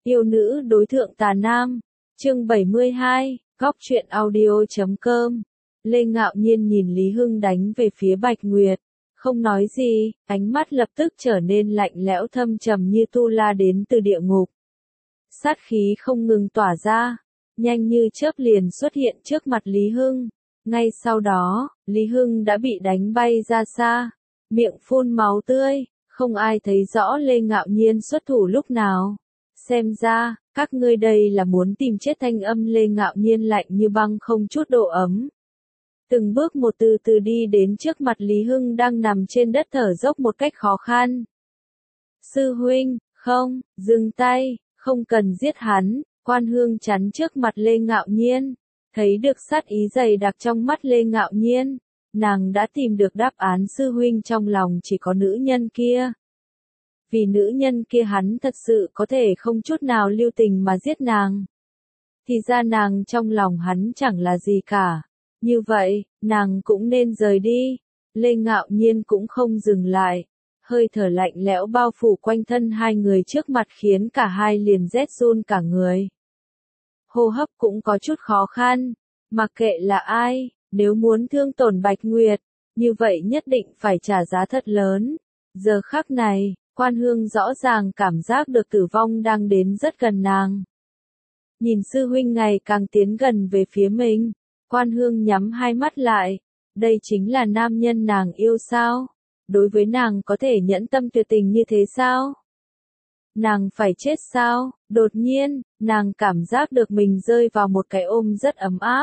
Yêu nữ đối thượng tà nam. Chương 72, góc truyện audio.com. Lê Ngạo Nhiên nhìn Lý Hưng đánh về phía Bạch Nguyệt, không nói gì, ánh mắt lập tức trở nên lạnh lẽo thâm trầm như tu la đến từ địa ngục. Sát khí không ngừng tỏa ra, nhanh như chớp liền xuất hiện trước mặt Lý Hưng. Ngay sau đó, Lý Hưng đã bị đánh bay ra xa, miệng phun máu tươi, không ai thấy rõ Lê Ngạo Nhiên xuất thủ lúc nào. Xem ra, các ngươi đây là muốn tìm chết. Thanh âm Lê Ngạo Nhiên lạnh như băng không chút độ ấm. Từng bước một từ từ đi đến trước mặt Lý Hưng đang nằm trên đất thở dốc một cách khó khăn. Sư huynh, không, dừng tay, không cần giết hắn. Quan Hương chắn trước mặt Lê Ngạo Nhiên, thấy được sát ý dày đặc trong mắt Lê Ngạo Nhiên, nàng đã tìm được đáp án. Sư huynh trong lòng chỉ có nữ nhân kia. Vì nữ nhân kia hắn thật sự có thể không chút nào lưu tình mà giết nàng. Thì ra nàng trong lòng hắn chẳng là gì cả. Như vậy, nàng cũng nên rời đi. Lê Ngạo Nhiên cũng không dừng lại. Hơi thở lạnh lẽo bao phủ quanh thân hai người trước mặt khiến cả hai liền rét run cả người. Hô hấp cũng có chút khó khăn. Mặc kệ là ai, nếu muốn thương tổn Bạch Nguyệt, như vậy nhất định phải trả giá thật lớn. Giờ khắc này, Quan Hương rõ ràng cảm giác được tử vong đang đến rất gần nàng. Nhìn sư huynh ngày càng tiến gần về phía mình, Quan Hương nhắm hai mắt lại. Đây chính là nam nhân nàng yêu sao? Đối với nàng có thể nhẫn tâm tuyệt tình như thế sao? Nàng phải chết sao? Đột nhiên, nàng cảm giác được mình rơi vào một cái ôm rất ấm áp.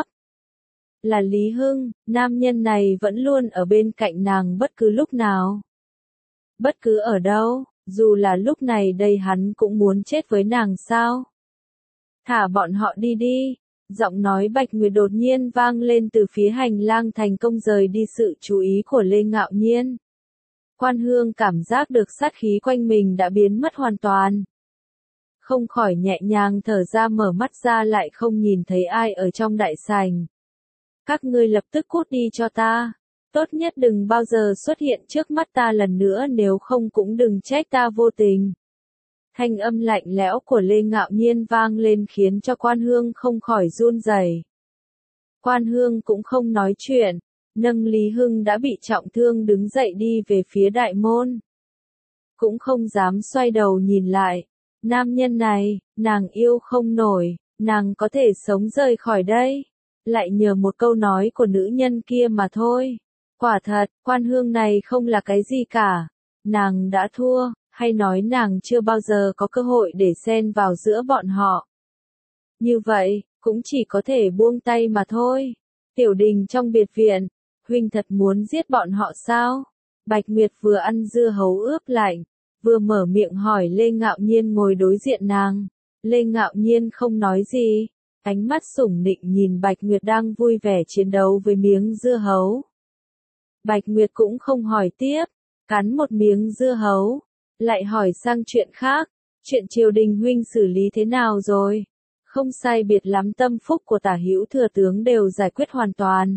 Là Lý Hưng, nam nhân này vẫn luôn ở bên cạnh nàng bất cứ lúc nào. Bất cứ ở đâu, dù là lúc này đây hắn cũng muốn chết với nàng sao? Thả bọn họ đi đi. Giọng nói Bạch Nguyệt đột nhiên vang lên từ phía hành lang, thành công rời đi sự chú ý của Lê Ngạo Nhiên. Quan Hương cảm giác được sát khí quanh mình đã biến mất hoàn toàn. Không khỏi nhẹ nhàng thở ra, mở mắt ra lại không nhìn thấy ai ở trong đại sảnh. Các ngươi lập tức cút đi cho ta. Tốt nhất đừng bao giờ xuất hiện trước mắt ta lần nữa, nếu không cũng đừng trách ta vô tình. Thanh âm lạnh lẽo của Lê Ngạo Nhiên vang lên khiến cho Quan Hương không khỏi run rẩy. Quan Hương cũng không nói chuyện, nâng Lý Hưng đã bị trọng thương đứng dậy đi về phía đại môn. Cũng không dám xoay đầu nhìn lại. Nam nhân này, nàng yêu không nổi, nàng có thể sống rời khỏi đây. Lại nhờ một câu nói của nữ nhân kia mà thôi. Quả thật, Quan Hương này không là cái gì cả. Nàng đã thua, hay nói nàng chưa bao giờ có cơ hội để xen vào giữa bọn họ. Như vậy, cũng chỉ có thể buông tay mà thôi. Tiểu Đình trong biệt viện, huynh thật muốn giết bọn họ sao? Bạch Nguyệt vừa ăn dưa hấu ướp lạnh, vừa mở miệng hỏi Lê Ngạo Nhiên ngồi đối diện nàng. Lê Ngạo Nhiên không nói gì, ánh mắt sủng nịnh nhìn Bạch Nguyệt đang vui vẻ chiến đấu với miếng dưa hấu. Bạch Nguyệt cũng không hỏi tiếp, cắn một miếng dưa hấu, lại hỏi sang chuyện khác. Chuyện triều đình huynh xử lý thế nào rồi? Không sai biệt lắm, tâm phúc của Tả Hữu thừa tướng đều giải quyết hoàn toàn.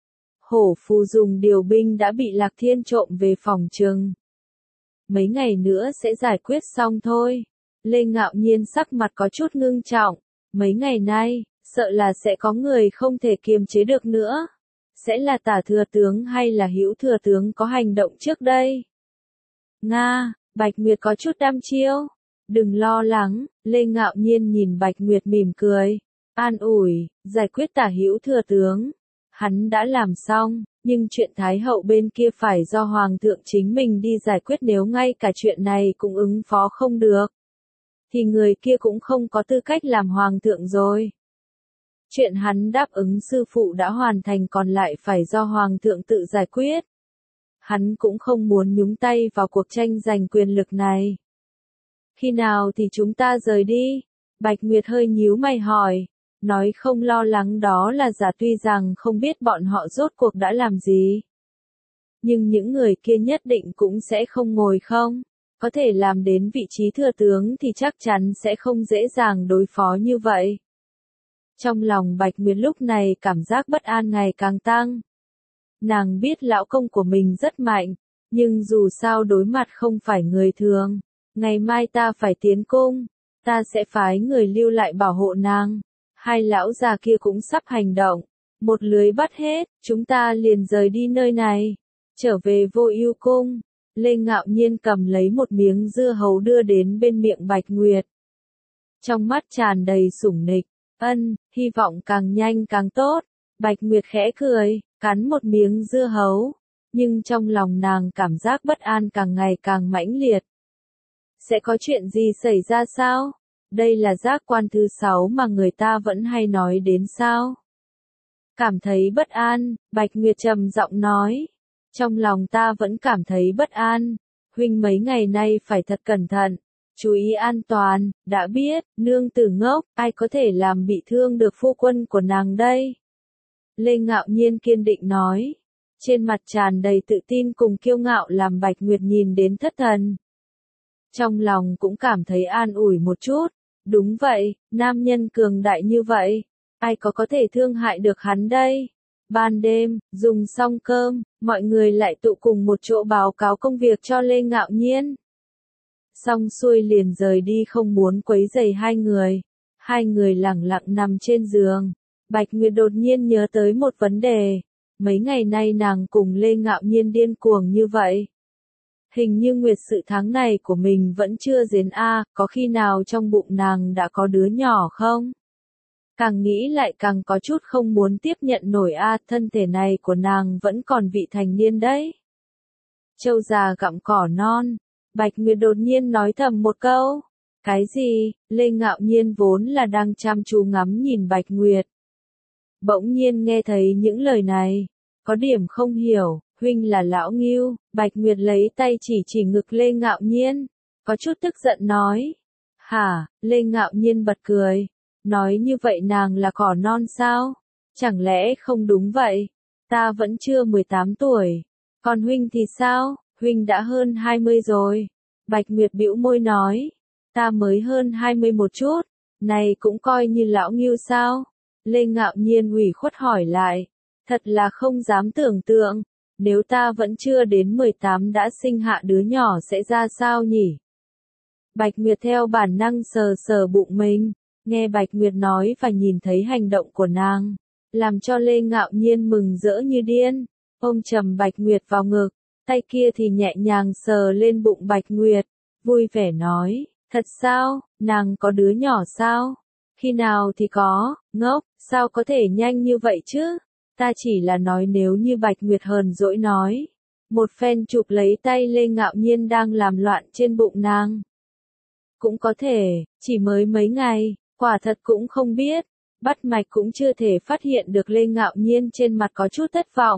Hổ phù dùng điều binh đã bị Lạc Thiên trộm về phòng trừng. Mấy ngày nữa sẽ giải quyết xong thôi. Lê Ngạo Nhiên sắc mặt có chút ngưng trọng. Mấy ngày nay, sợ là sẽ có người không thể kiềm chế được nữa. Sẽ là Tả thừa tướng hay là Hữu thừa tướng có hành động trước đây? Nga, Bạch Nguyệt có chút đăm chiêu. Đừng lo lắng, Lê Ngạo Nhiên nhìn Bạch Nguyệt mỉm cười, an ủi, giải quyết Tả Hữu thừa tướng. Hắn đã làm xong, nhưng chuyện Thái hậu bên kia phải do Hoàng thượng chính mình đi giải quyết, nếu ngay cả chuyện này cũng ứng phó không được. Thì người kia cũng không có tư cách làm Hoàng thượng rồi. Chuyện hắn đáp ứng sư phụ đã hoàn thành, còn lại phải do Hoàng thượng tự giải quyết. Hắn cũng không muốn nhúng tay vào cuộc tranh giành quyền lực này. Khi nào thì chúng ta rời đi? Bạch Nguyệt hơi nhíu mày hỏi, nói không lo lắng đó là giả, tuy rằng không biết bọn họ rốt cuộc đã làm gì. Nhưng những người kia nhất định cũng sẽ không ngồi không. Có thể làm đến vị trí thừa tướng thì chắc chắn sẽ không dễ dàng đối phó như vậy. Trong lòng Bạch Nguyệt lúc này cảm giác bất an ngày càng tăng. Nàng biết lão công của mình rất mạnh, nhưng dù sao đối mặt không phải người thường. Ngày mai ta phải tiến cung, ta sẽ phái người lưu lại bảo hộ nàng. Hai lão già kia cũng sắp hành động. Một lưới bắt hết, chúng ta liền rời đi nơi này. Trở về Vô Ưu cung. Lê Ngạo Nhiên cầm lấy một miếng dưa hấu đưa đến bên miệng Bạch Nguyệt. Trong mắt tràn đầy sủng nịch. Hy vọng càng nhanh càng tốt. Bạch Nguyệt khẽ cười, cắn một miếng dưa hấu. Nhưng trong lòng nàng cảm giác bất an càng ngày càng mãnh liệt. Sẽ có chuyện gì xảy ra sao? Đây là giác quan thứ 6 mà người ta vẫn hay nói đến sao? Cảm thấy bất an, Bạch Nguyệt trầm giọng nói. Trong lòng ta vẫn cảm thấy bất an. Huynh mấy ngày nay phải thật cẩn thận. Chú ý an toàn, đã biết, nương tử ngốc, ai có thể làm bị thương được phu quân của nàng đây? Lê Ngạo Nhiên kiên định nói. Trên mặt tràn đầy tự tin cùng kiêu ngạo làm Bạch Nguyệt nhìn đến thất thần. Trong lòng cũng cảm thấy an ủi một chút. Đúng vậy, nam nhân cường đại như vậy. Ai có thể thương hại được hắn đây? Ban đêm, dùng xong cơm, mọi người lại tụ cùng một chỗ báo cáo công việc cho Lê Ngạo Nhiên. Xong xuôi liền rời đi không muốn quấy rầy hai người. Hai người lẳng lặng nằm trên giường. Bạch Nguyệt đột nhiên nhớ tới một vấn đề. Mấy ngày nay nàng cùng Lê Ngạo Nhiên điên cuồng như vậy. Hình như nguyệt sự tháng này của mình vẫn chưa đến có khi nào trong bụng nàng đã có đứa nhỏ không? Càng nghĩ lại càng có chút không muốn tiếp nhận nổi thân thể này của nàng vẫn còn vị thành niên đấy. Trâu già gặm cỏ non, Bạch Nguyệt đột nhiên nói thầm một câu. Cái gì? Lê Ngạo Nhiên vốn là đang chăm chú ngắm nhìn Bạch Nguyệt. Bỗng nhiên nghe thấy những lời này, có điểm không hiểu, huynh là lão ngưu, Bạch Nguyệt lấy tay chỉ ngực Lê Ngạo Nhiên, có chút tức giận nói. Hả? Lê Ngạo Nhiên bật cười, nói như vậy nàng là cỏ non sao? Chẳng lẽ không đúng vậy? Ta vẫn chưa 18 tuổi, còn huynh thì sao? Huynh đã hơn 20 rồi. Bạch Nguyệt bĩu môi nói, ta mới hơn 20 một chút, này cũng coi như lão ngưu sao? Lê Ngạo Nhiên ủy khuất hỏi lại, thật là không dám tưởng tượng, nếu ta vẫn chưa đến 18 đã sinh hạ đứa nhỏ sẽ ra sao nhỉ? Bạch Nguyệt theo bản năng sờ sờ bụng mình, nghe Bạch Nguyệt nói và nhìn thấy hành động của nàng, làm cho Lê Ngạo Nhiên mừng rỡ như điên, ôm chầm Bạch Nguyệt vào ngực, tay kia thì nhẹ nhàng sờ lên bụng Bạch Nguyệt, vui vẻ nói, thật sao, nàng có đứa nhỏ sao? Khi nào thì có, ngốc, sao có thể nhanh như vậy chứ? Ta chỉ là nói nếu như Bạch Nguyệt hờn dỗi nói. Một phen chụp lấy tay Lê Ngạo Nhiên đang làm loạn trên bụng nàng. Cũng có thể, chỉ mới mấy ngày, quả thật cũng không biết. Bắt mạch cũng chưa thể phát hiện được Lê Ngạo Nhiên trên mặt có chút thất vọng.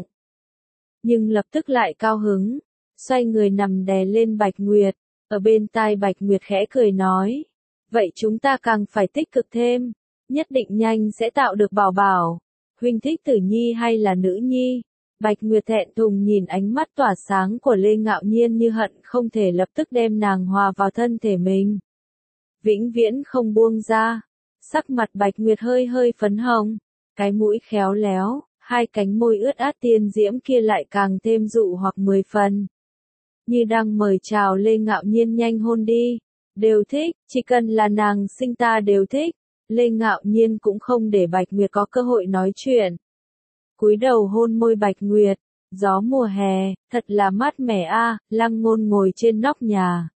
Nhưng lập tức lại cao hứng, xoay người nằm đè lên Bạch Nguyệt, ở bên tai Bạch Nguyệt khẽ cười nói. Vậy chúng ta càng phải tích cực thêm, nhất định nhanh sẽ tạo được bảo bảo. Huynh thích tử nhi hay là nữ nhi? Bạch Nguyệt thẹn thùng nhìn ánh mắt tỏa sáng của Lê Ngạo Nhiên như hận không thể lập tức đem nàng hòa vào thân thể mình. Vĩnh viễn không buông ra. Sắc mặt Bạch Nguyệt hơi hơi phấn hồng, cái mũi khéo léo, hai cánh môi ướt át tiên diễm kia lại càng thêm dụ hoặc 10 phần. Như đang mời chào Lê Ngạo Nhiên nhanh hôn đi. Đều thích, chỉ cần là nàng sinh ta đều thích. Lê Ngạo Nhiên cũng không để Bạch Nguyệt có cơ hội nói chuyện. Cúi đầu hôn môi Bạch Nguyệt, gió mùa hè, thật là mát mẻ Lăng Ngôn ngồi trên nóc nhà.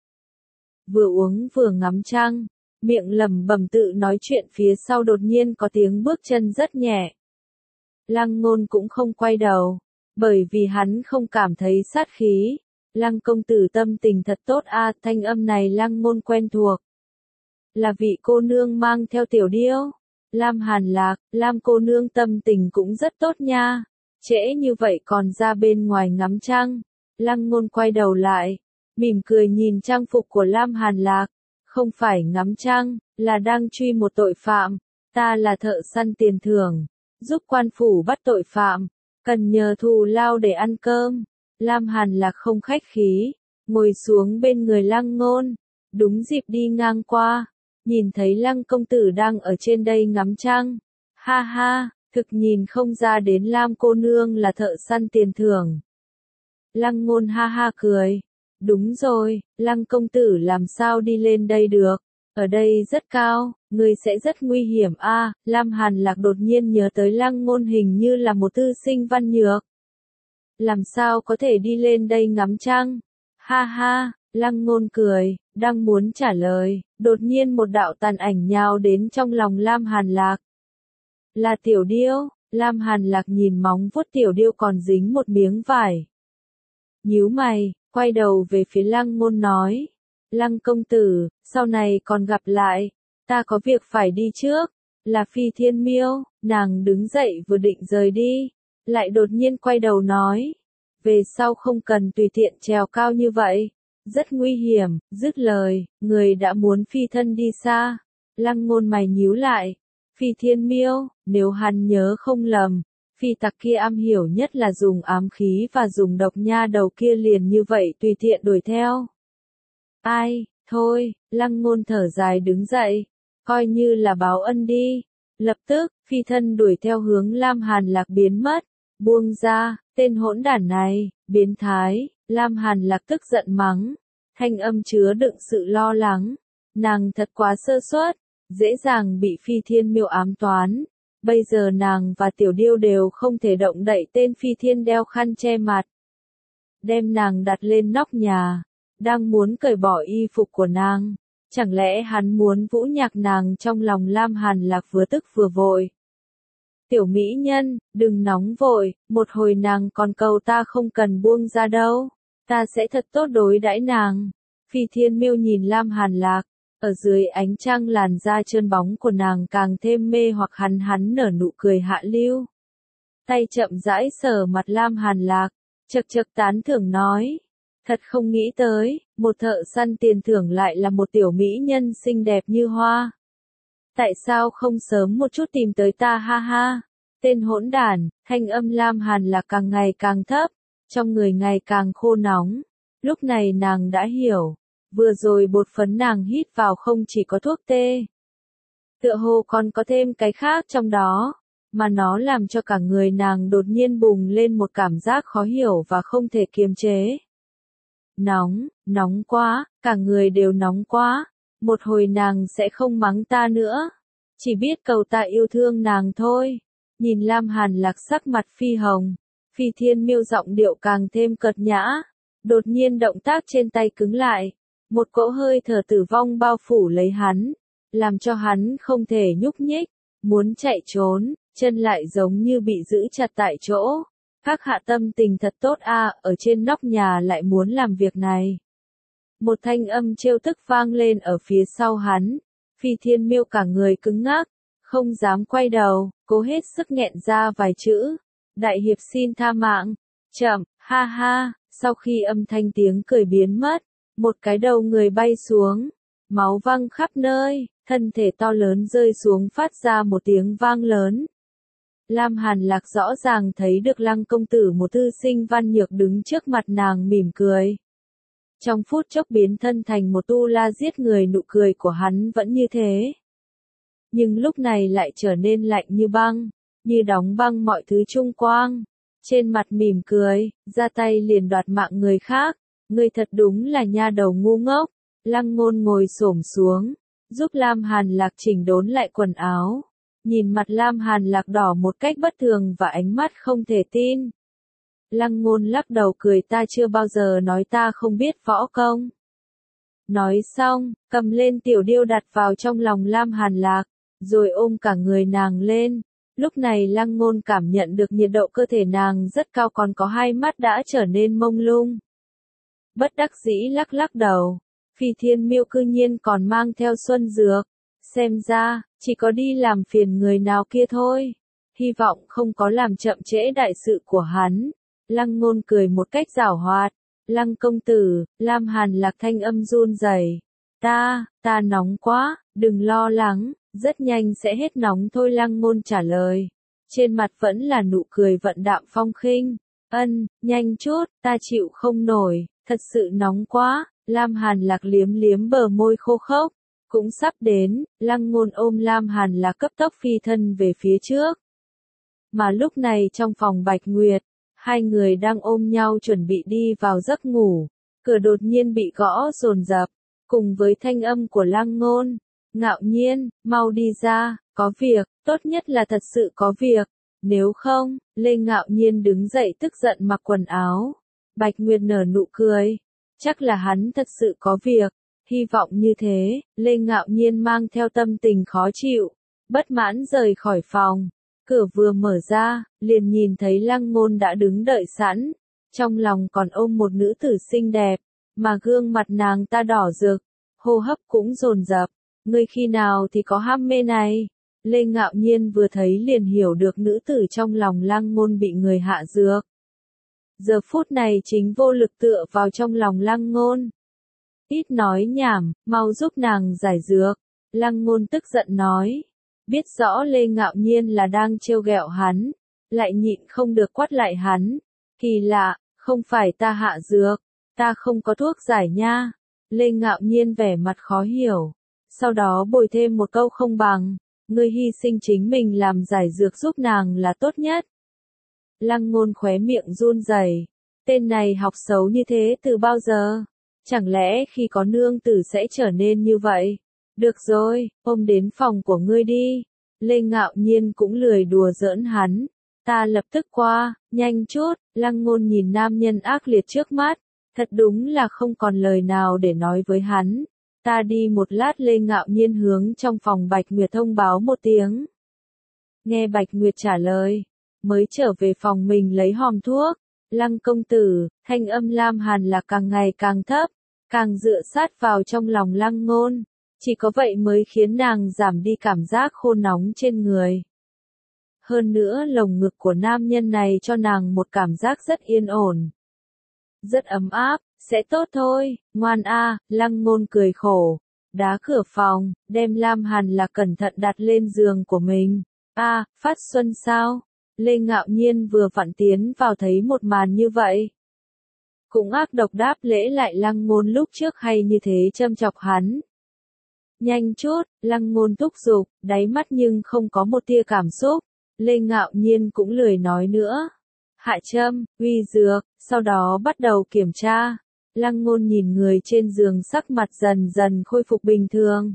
Vừa uống vừa ngắm trăng, miệng lẩm bẩm tự nói chuyện phía sau đột nhiên có tiếng bước chân rất nhẹ. Lăng Ngôn cũng không quay đầu, bởi vì hắn không cảm thấy sát khí. Lăng công tử tâm tình thật tốt thanh âm này Lăng Ngôn quen thuộc. Là vị cô nương mang theo tiểu điêu. Lam Hàn Lạc, Lam cô nương tâm tình cũng rất tốt nha. Trễ như vậy còn ra bên ngoài ngắm trăng. Lăng Ngôn quay đầu lại, mỉm cười nhìn trang phục của Lam Hàn Lạc. Không phải ngắm trăng, là đang truy một tội phạm. Ta là thợ săn tiền thưởng, giúp quan phủ bắt tội phạm, cần nhờ thù lao để ăn cơm. Lam Hàn Lạc không khách khí, ngồi xuống bên người Lăng Ngôn. Đúng dịp đi ngang qua, nhìn thấy Lăng công tử đang ở trên đây ngắm trăng. Ha ha, thực nhìn không ra đến Lam cô nương là thợ săn tiền thưởng. Lăng Ngôn ha ha cười. Đúng rồi, Lăng công tử làm sao đi lên đây được? Ở đây rất cao, người sẽ rất nguy hiểm a. Lam Hàn Lạc đột nhiên nhớ tới Lăng Ngôn hình như là một thư sinh văn nhược. Làm sao có thể đi lên đây ngắm trăng? Ha ha, Lăng Ngôn cười, đang muốn trả lời, đột nhiên một đạo tàn ảnh nhào đến trong lòng Lam Hàn Lạc. Là Tiểu Điêu. Lam Hàn Lạc nhìn móng vuốt Tiểu Điêu còn dính một miếng vải. Nhíu mày, quay đầu về phía Lăng Ngôn nói. Lăng công tử, sau này còn gặp lại, ta có việc phải đi trước. Là Phi Thiên Miêu. Nàng đứng dậy vừa định rời đi, lại đột nhiên quay đầu nói. Về sau không cần tùy tiện trèo cao như vậy, rất nguy hiểm. Dứt lời, người đã muốn phi thân đi xa. Lăng Ngôn mày nhíu lại. Phi Thiên Miêu, nếu hắn nhớ không lầm, phi tặc kia am hiểu nhất là dùng ám khí và dùng độc nha đầu kia liền như vậy tùy tiện đuổi theo. Ai, thôi, Lăng Ngôn thở dài đứng dậy, coi như là báo ân đi. Lập tức, phi thân đuổi theo hướng Lam Hàn Lạc biến mất. Buông ra, tên hỗn đản này, biến thái. Lam Hàn Lạc tức giận mắng, thanh âm chứa đựng sự lo lắng. Nàng thật quá sơ suất, dễ dàng bị Phi Thiên Miêu ám toán. Bây giờ nàng và Tiểu Điêu đều không thể động đậy tên Phi Thiên đeo khăn che mặt. Đem nàng đặt lên nóc nhà, đang muốn cởi bỏ y phục của nàng. Chẳng lẽ hắn muốn vũ nhạc nàng? Trong lòng Lam Hàn Lạc vừa tức vừa vội. Tiểu mỹ nhân, đừng nóng vội, một hồi nàng còn cầu ta không cần buông ra đâu. Ta sẽ thật tốt đối đãi nàng. Phi Thiên Miêu nhìn Lam Hàn Lạc, ở dưới ánh trăng làn da trơn bóng của nàng càng thêm mê hoặc hắn nở nụ cười hạ lưu. Tay chậm rãi sờ mặt Lam Hàn Lạc, chậc chậc tán thưởng nói. Thật không nghĩ tới, một thợ săn tiền thưởng lại là một tiểu mỹ nhân xinh đẹp như hoa. Tại sao không sớm một chút tìm tới ta? Ha ha. Tên hỗn đản. Thanh âm Lam Hàn Lạc càng ngày càng thấp, trong người ngày càng khô nóng. Lúc này nàng đã hiểu, vừa rồi bột phấn nàng hít vào không chỉ có thuốc tê, tựa hồ còn có thêm cái khác trong đó, mà nó làm cho cả người nàng đột nhiên bùng lên một cảm giác khó hiểu và không thể kiềm chế. Nóng, nóng quá, cả người đều nóng quá. Một hồi nàng sẽ không mắng ta nữa, chỉ biết cầu ta yêu thương nàng thôi. Nhìn Lam Hàn Lạc sắc mặt phi hồng, Phi Thiên Miêu giọng điệu càng thêm cợt nhã. Đột nhiên động tác trên tay cứng lại, một cỗ hơi thở tử vong bao phủ lấy hắn, làm cho hắn không thể nhúc nhích, muốn chạy trốn, chân lại giống như bị giữ chặt tại chỗ. Các hạ tâm tình thật tốt a, ở trên nóc nhà lại muốn làm việc này. Một thanh âm trêu tức vang lên ở phía sau hắn. Phi Thiên Miêu cả người cứng ngắc, không dám quay đầu, cố hết sức nghẹn ra vài chữ. Đại hiệp xin tha mạng. Chậm, ha ha. Sau khi âm thanh tiếng cười biến mất, một cái đầu người bay xuống, máu văng khắp nơi, thân thể to lớn rơi xuống phát ra một tiếng vang lớn. Lam Hàn Lạc rõ ràng thấy được Lăng công tử một thư sinh văn nhược đứng trước mặt nàng mỉm cười. Trong phút chốc biến thân thành một tu la giết người, nụ cười của hắn vẫn như thế. Nhưng lúc này lại trở nên lạnh như băng, như đóng băng mọi thứ chung quanh. Trên mặt mỉm cười, ra tay liền đoạt mạng người khác. Ngươi thật đúng là nha đầu ngu ngốc. Lăng Ngôn ngồi xổm xuống, giúp Lam Hàn Lạc chỉnh đốn lại quần áo. Nhìn mặt Lam Hàn Lạc đỏ một cách bất thường và ánh mắt không thể tin. Lăng Ngôn lắc đầu cười, ta chưa bao giờ nói ta không biết võ công. Nói xong, cầm lên Tiểu Điêu đặt vào trong lòng Lam Hàn Lạc, rồi ôm cả người nàng lên. Lúc này Lăng Ngôn cảm nhận được nhiệt độ cơ thể nàng rất cao, còn có hai mắt đã trở nên mông lung. Bất đắc dĩ lắc lắc đầu, Phi Thiên Miêu cư nhiên còn mang theo xuân dược. Xem ra, chỉ có đi làm phiền người nào kia thôi. Hy vọng không có làm chậm trễ đại sự của hắn. Lăng Ngôn cười một cách giảo hoạt. Lăng công tử, Lam Hàn Lạc thanh âm run rẩy. Ta nóng quá, đừng lo lắng, rất nhanh sẽ hết nóng thôi. Lăng Ngôn trả lời. Trên mặt vẫn là nụ cười vận đạm phong khinh. Nhanh chút, ta chịu không nổi, thật sự nóng quá. Lam Hàn Lạc liếm liếm bờ môi khô khốc. Cũng sắp đến, Lăng Ngôn ôm Lam Hàn Lạc cấp tốc phi thân về phía trước. Mà lúc này trong phòng Bạch Nguyệt, hai người đang ôm nhau chuẩn bị đi vào giấc ngủ, cửa đột nhiên bị gõ dồn dập. cùng với thanh âm của Lăng Ngôn. Ngạo Nhiên, mau đi ra, có việc, tốt nhất là thật sự có việc. Nếu không, Lê Ngạo Nhiên đứng dậy tức giận mặc quần áo. Bạch Nguyệt nở nụ cười. Chắc là hắn thật sự có việc. Hy vọng như thế, Lê Ngạo Nhiên mang theo tâm tình khó chịu, bất mãn rời khỏi phòng. Cửa vừa mở ra, liền nhìn thấy Lăng Ngôn đã đứng đợi sẵn. Trong lòng còn ôm một nữ tử xinh đẹp, mà gương mặt nàng ta đỏ rực, hô hấp cũng dồn dập. Ngươi khi nào thì có ham mê này? Lê Ngạo Nhiên vừa thấy liền hiểu được nữ tử trong lòng Lăng Ngôn bị người hạ dược. Giờ phút này chính vô lực tựa vào trong lòng Lăng Ngôn. Ít nói nhảm, mau giúp nàng giải dược. Lăng Ngôn tức giận nói. Biết rõ Lê Ngạo Nhiên là đang trêu ghẹo hắn, lại nhịn không được quát lại hắn. Kỳ lạ, không phải ta hạ dược, ta không có thuốc giải nha. Lê Ngạo Nhiên vẻ mặt khó hiểu, sau đó bồi thêm một câu không bằng, ngươi hy sinh chính mình làm giải dược giúp nàng là tốt nhất. Lăng Ngôn khóe miệng run rẩy, tên này học xấu như thế từ bao giờ? Chẳng lẽ khi có nương tử sẽ trở nên như vậy? Được rồi, ôm đến phòng của ngươi đi. Lê Ngạo Nhiên cũng lười đùa giỡn hắn. Ta lập tức qua, nhanh chút. Lăng Ngôn nhìn nam nhân ác liệt trước mắt, thật đúng là không còn lời nào để nói với hắn. Ta đi một lát. Lê Ngạo Nhiên hướng trong phòng Bạch Nguyệt thông báo một tiếng. Nghe Bạch Nguyệt trả lời, mới trở về phòng mình lấy hòm thuốc. Lăng công tử, thanh âm Lam Hàn là càng ngày càng thấp, càng dựa sát vào trong lòng Lăng Ngôn. Chỉ có vậy mới khiến nàng giảm đi cảm giác khô nóng trên người. Hơn nữa lồng ngực của nam nhân này cho nàng một cảm giác rất yên ổn, rất ấm áp, sẽ tốt thôi, ngoan a. Lăng Ngôn cười khổ, đá cửa phòng, đem Lam Hàn là cẩn thận đặt lên giường của mình. Phát xuân sao? Lê Ngạo Nhiên vừa vặn tiến vào thấy một màn như vậy, cũng ác độc đáp lễ lại Lăng Ngôn lúc trước hay như thế châm chọc hắn. Nhanh chút, Lăng Ngôn thúc giục, đáy mắt nhưng không có một tia cảm xúc. Lê Ngạo Nhiên cũng lười nói nữa. Hạ châm, uy dược, sau đó bắt đầu kiểm tra. Lăng Ngôn nhìn người trên giường sắc mặt dần dần khôi phục bình thường.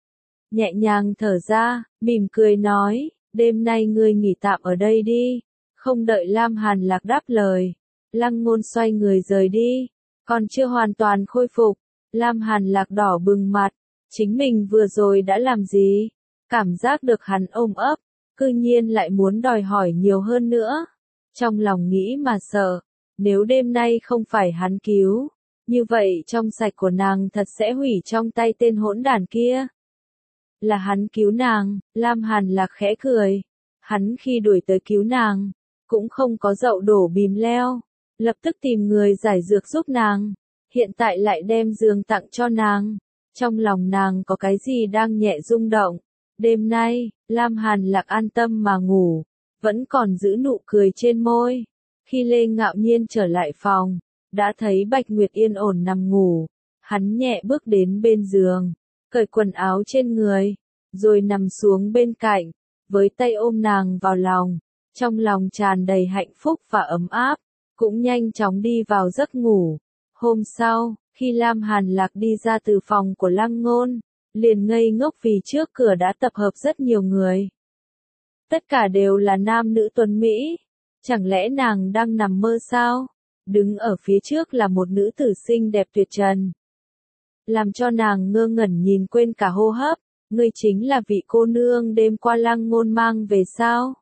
Nhẹ nhàng thở ra, mỉm cười nói, đêm nay ngươi nghỉ tạm ở đây đi. Không đợi Lam Hàn Lạc đáp lời, Lăng Ngôn xoay người rời đi. Còn chưa hoàn toàn khôi phục, Lam Hàn Lạc đỏ bừng mặt. Chính mình vừa rồi đã làm gì? Cảm giác được hắn ôm ấp, cư nhiên lại muốn đòi hỏi nhiều hơn nữa. Trong lòng nghĩ mà sợ, nếu đêm nay không phải hắn cứu, như vậy trong sạch của nàng thật sẽ hủy trong tay tên hỗn đản kia. Là hắn cứu nàng. Lam Hàn Lạc khẽ cười. Hắn khi đuổi tới cứu nàng, cũng không có dậu đổ bìm leo, lập tức tìm người giải dược giúp nàng. Hiện tại lại đem giường tặng cho nàng. Trong lòng nàng có cái gì đang nhẹ rung động. Đêm nay, Lam Hàn Lạc an tâm mà ngủ, vẫn còn giữ nụ cười trên môi. Khi Lê Ngạo Nhiên trở lại phòng, đã thấy Bạch Nguyệt yên ổn nằm ngủ. Hắn nhẹ bước đến bên giường, cởi quần áo trên người, rồi nằm xuống bên cạnh, với tay ôm nàng vào lòng. Trong lòng tràn đầy hạnh phúc và ấm áp, cũng nhanh chóng đi vào giấc ngủ. Hôm sau, khi Lam Hàn Lạc đi ra từ phòng của Lăng Ngôn, liền ngây ngốc vì trước cửa đã tập hợp rất nhiều người. Tất cả đều là nam nữ tuấn Mỹ. Chẳng lẽ nàng đang nằm mơ sao? Đứng ở phía trước là một nữ tử xinh đẹp tuyệt trần, làm cho nàng ngơ ngẩn nhìn quên cả hô hấp. Ngươi chính là vị cô nương đêm qua Lăng Ngôn mang về sao?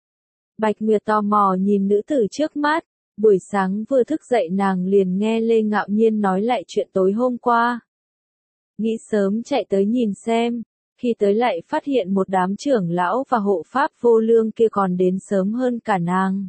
Bạch Nguyệt tò mò nhìn nữ tử trước mắt. Buổi sáng vừa thức dậy nàng liền nghe Lê Ngạo Nhiên nói lại chuyện tối hôm qua. Nghĩ sớm chạy tới nhìn xem, khi tới lại phát hiện một đám trưởng lão và hộ pháp vô lương kia còn đến sớm hơn cả nàng.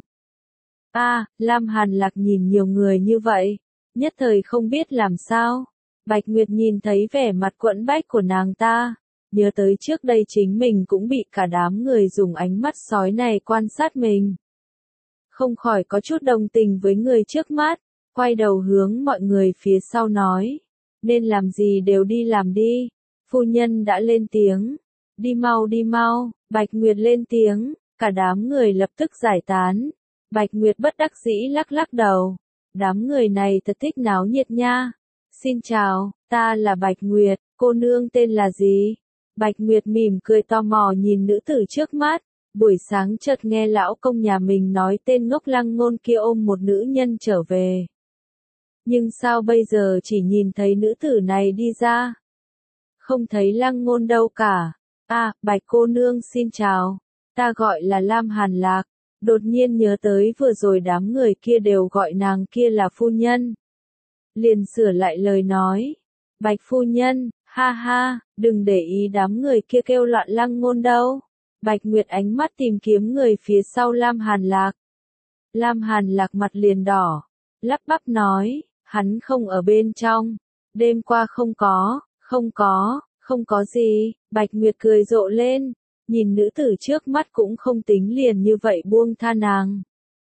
Lam Hàn Lạc nhìn nhiều người như vậy, nhất thời không biết làm sao. Bạch Nguyệt nhìn thấy vẻ mặt quẫn bách của nàng ta, nhớ tới trước đây chính mình cũng bị cả đám người dùng ánh mắt sói này quan sát mình. Không khỏi có chút đồng tình với người trước mắt, quay đầu hướng mọi người phía sau nói, nên làm gì đều đi làm đi, phu nhân đã lên tiếng, đi mau, Bạch Nguyệt lên tiếng, cả đám người lập tức giải tán. Bạch Nguyệt bất đắc dĩ lắc lắc đầu, đám người này thật thích náo nhiệt nha, Xin chào, ta là Bạch Nguyệt, cô nương tên là gì? Bạch Nguyệt mỉm cười tò mò nhìn nữ tử trước mắt. Buổi sáng chợt nghe lão công nhà mình nói tên ngốc Lăng Ngôn kia ôm một nữ nhân trở về. Nhưng sao bây giờ chỉ nhìn thấy nữ tử này đi ra? Không thấy Lăng Ngôn đâu cả. À, Bạch cô nương xin chào. Ta gọi là Lam Hàn Lạc. Đột nhiên nhớ tới vừa rồi đám người kia đều gọi nàng kia là phu nhân. Liền sửa lại lời nói. Bạch phu nhân, ha ha, đừng để ý đám người kia kêu loạn Lăng Ngôn đâu. Bạch Nguyệt ánh mắt tìm kiếm người phía sau Lam Hàn Lạc. Lam Hàn Lạc mặt liền đỏ, lắp bắp nói, hắn không ở bên trong. Đêm qua không có gì. Bạch Nguyệt cười rộ lên, nhìn nữ tử trước mắt cũng không tính liền như vậy buông tha nàng.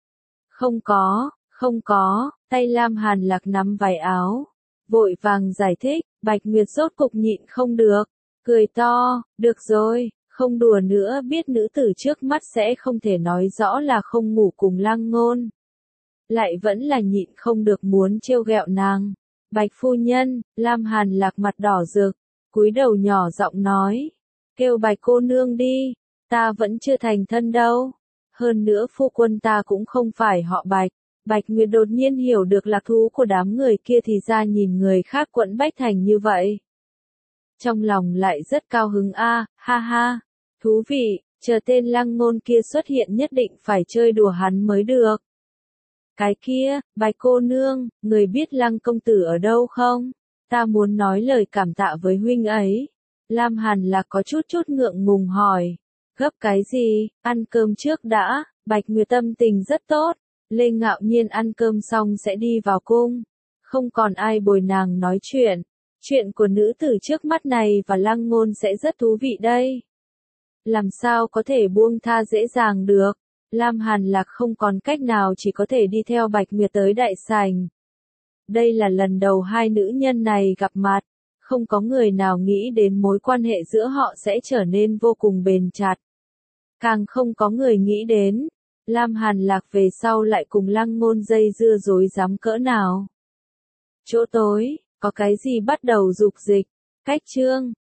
Không có, tay Lam Hàn Lạc nắm váy áo, vội vàng giải thích. Bạch Nguyệt rốt cục nhịn không được, cười to, được rồi, không đùa nữa, biết nữ tử trước mắt sẽ không thể nói rõ là không ngủ cùng Lăng Ngôn. Lại vẫn là nhịn không được muốn trêu ghẹo nàng. Bạch phu nhân, Lam Hàn Lạc mặt đỏ rực, cúi đầu nhỏ giọng nói, kêu Bạch cô nương đi, ta vẫn chưa thành thân đâu. Hơn nữa phu quân ta cũng không phải họ Bạch. Bạch Nguyệt đột nhiên hiểu được lạc thú của đám người kia thì ra nhìn người khác quẫn bách thành như vậy. Trong lòng lại rất cao hứng ha ha, thú vị, chờ tên Lăng Ngôn kia xuất hiện nhất định phải chơi đùa hắn mới được. Cái kia, Bạch cô nương, người biết Lăng công tử ở đâu không? Ta muốn nói lời cảm tạ với huynh ấy. Lam Hàn Lạc có chút ngượng ngùng hỏi. Gấp cái gì, ăn cơm trước đã. Bạch Nguyệt tâm tình rất tốt. Lê ngạo nhiên ăn cơm xong sẽ đi vào cung. Không còn ai bồi nàng nói chuyện. Chuyện của nữ tử trước mắt này và Lăng Ngôn sẽ rất thú vị đây. Làm sao có thể buông tha dễ dàng được. Lam Hàn Lạc không còn cách nào chỉ có thể đi theo Bạch Nguyệt tới đại sảnh. Đây là lần đầu hai nữ nhân này gặp mặt. Không có người nào nghĩ đến mối quan hệ giữa họ sẽ trở nên vô cùng bền chặt. Càng không có người nghĩ đến Lam Hàn Lạc về sau lại cùng Lăng Ngôn dây dưa rối rắm cỡ nào. Chỗ tối, có cái gì bắt đầu dục dịch. Cách chương